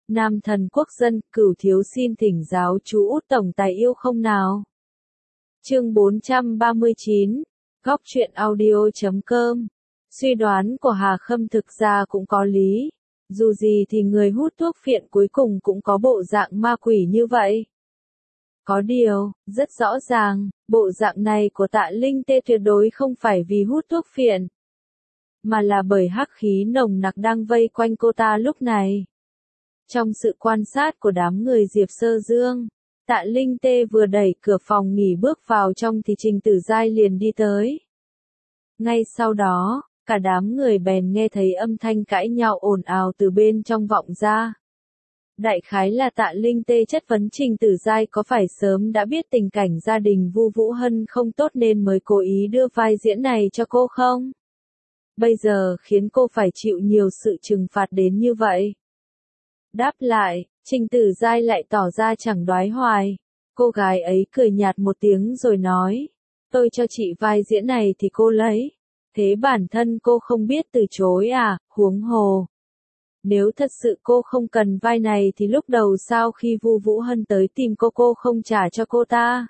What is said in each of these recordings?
Nam thần quốc dân, Cửu thiếu xin thỉnh giáo chú Út tổng tài yêu không nào. Chương 439, Góc truyện audio.com. Suy đoán của Hà Khâm thực ra cũng có lý. Dù gì thì người hút thuốc phiện cuối cùng cũng có bộ dạng ma quỷ như vậy. Có điều, rất rõ ràng, bộ dạng này của Tạ Linh Tê tuyệt đối không phải vì hút thuốc phiện, mà là bởi hắc khí nồng nặc đang vây quanh cô ta lúc này. Trong sự quan sát của đám người Diệp Sơ Dương, Tạ Linh Tê vừa đẩy cửa phòng nghỉ bước vào trong thì Trình Tử Giai liền đi tới. Ngay sau đó, cả đám người bèn nghe thấy âm thanh cãi nhau ồn ào từ bên trong vọng ra. Đại khái là Tạ Linh Tê chất vấn Trình Tử Giai có phải sớm đã biết tình cảnh gia đình Vu Vũ Hân không tốt nên mới cố ý đưa vai diễn này cho cô không? Bây giờ khiến cô phải chịu nhiều sự trừng phạt đến như vậy. Đáp lại, Trình Tử Giai lại tỏ ra chẳng đoái hoài. Cô gái ấy cười nhạt một tiếng rồi nói, tôi cho chị vai diễn này thì cô lấy. Thế bản thân cô không biết từ chối à, huống hồ. Nếu thật sự cô không cần vai này thì lúc đầu sao khi Vu Vũ Hân tới tìm cô không trả cho cô ta?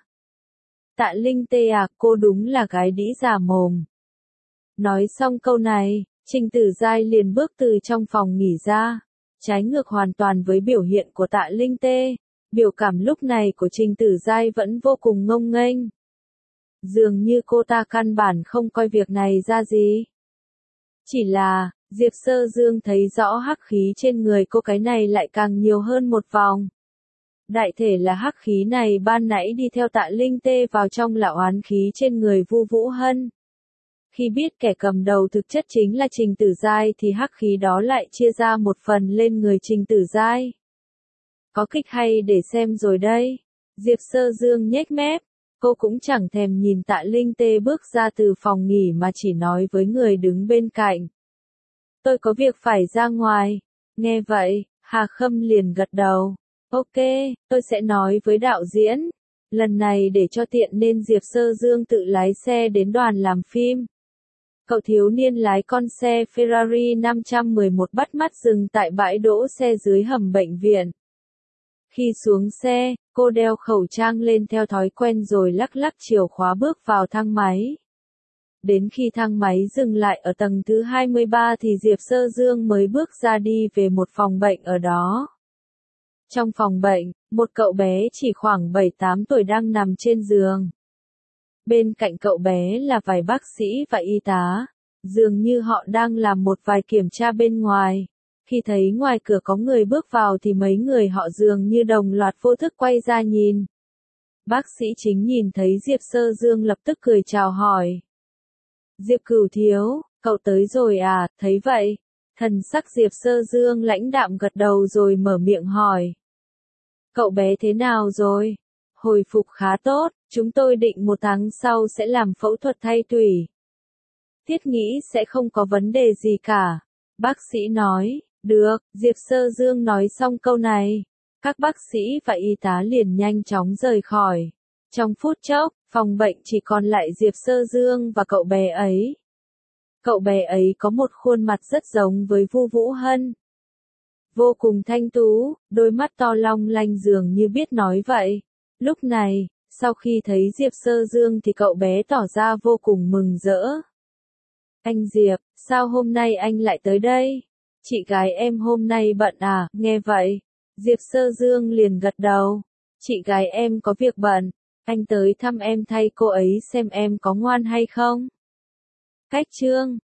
Tạ Linh Tê à, cô đúng là gái đĩ già mồm. Nói xong câu này, Trình Tử Giai liền bước từ trong phòng nghỉ ra. Trái ngược hoàn toàn với biểu hiện của Tạ Linh Tê, biểu cảm lúc này của Trình Tử Giai vẫn vô cùng ngông nghênh. Dường như cô ta căn bản không coi việc này ra gì. Chỉ là, Diệp Sơ Dương thấy rõ hắc khí trên người cô cái này lại càng nhiều hơn một vòng. Đại thể là hắc khí này ban nãy đi theo Tạ Linh Tê vào trong là oán khí trên người Vu Vũ Hân. Khi biết kẻ cầm đầu thực chất chính là Trình Tử Giai thì hắc khí đó lại chia ra một phần lên người Trình Tử Giai. Có kịch hay để xem rồi đây. Diệp Sơ Dương nhếch mép, cô cũng chẳng thèm nhìn Tạ Linh Tê bước ra từ phòng nghỉ mà chỉ nói với người đứng bên cạnh. Tôi có việc phải ra ngoài. Nghe vậy, Hà Khâm liền gật đầu. Ok, tôi sẽ nói với đạo diễn. Lần này để cho tiện nên Diệp Sơ Dương tự lái xe đến đoàn làm phim. Cậu thiếu niên lái con xe Ferrari 511 bắt mắt dừng tại bãi đỗ xe dưới hầm bệnh viện. Khi xuống xe, cô đeo khẩu trang lên theo thói quen rồi lắc lắc chìa khóa bước vào thang máy. Đến khi thang máy dừng lại ở tầng thứ 23 thì Diệp Sơ Dương mới bước ra đi về một phòng bệnh ở đó. Trong phòng bệnh, một cậu bé chỉ khoảng 7-8 tuổi đang nằm trên giường. Bên cạnh cậu bé là vài bác sĩ và y tá, dường như họ đang làm một vài kiểm tra bên ngoài. Khi thấy ngoài cửa có người bước vào thì mấy người họ dường như đồng loạt vô thức quay ra nhìn. Bác sĩ chính nhìn thấy Diệp Sơ Dương lập tức cười chào hỏi. Diệp Cửu thiếu, cậu tới rồi à, thấy vậy. Thần sắc Diệp Sơ Dương lãnh đạm gật đầu rồi mở miệng hỏi. Cậu bé thế nào rồi? Hồi phục khá tốt, chúng tôi định 1 tháng sau sẽ làm phẫu thuật thay tủy. Thiết nghĩ sẽ không có vấn đề gì cả. Bác sĩ nói, được, Diệp Sơ Dương nói xong câu này. Các bác sĩ và y tá liền nhanh chóng rời khỏi. Trong phút chốc, phòng bệnh chỉ còn lại Diệp Sơ Dương và cậu bé ấy. Cậu bé ấy có một khuôn mặt rất giống với Vu Vũ Hân. Vô cùng thanh tú, đôi mắt to long lanh dường như biết nói vậy. Lúc này, sau khi thấy Diệp Sơ Dương thì cậu bé tỏ ra vô cùng mừng rỡ. Anh Diệp, sao hôm nay anh lại tới đây? Chị gái em hôm nay bận à? Nghe vậy, Diệp Sơ Dương liền gật đầu. Chị gái em có việc bận, anh tới thăm em thay cô ấy xem em có ngoan hay không. Cách chương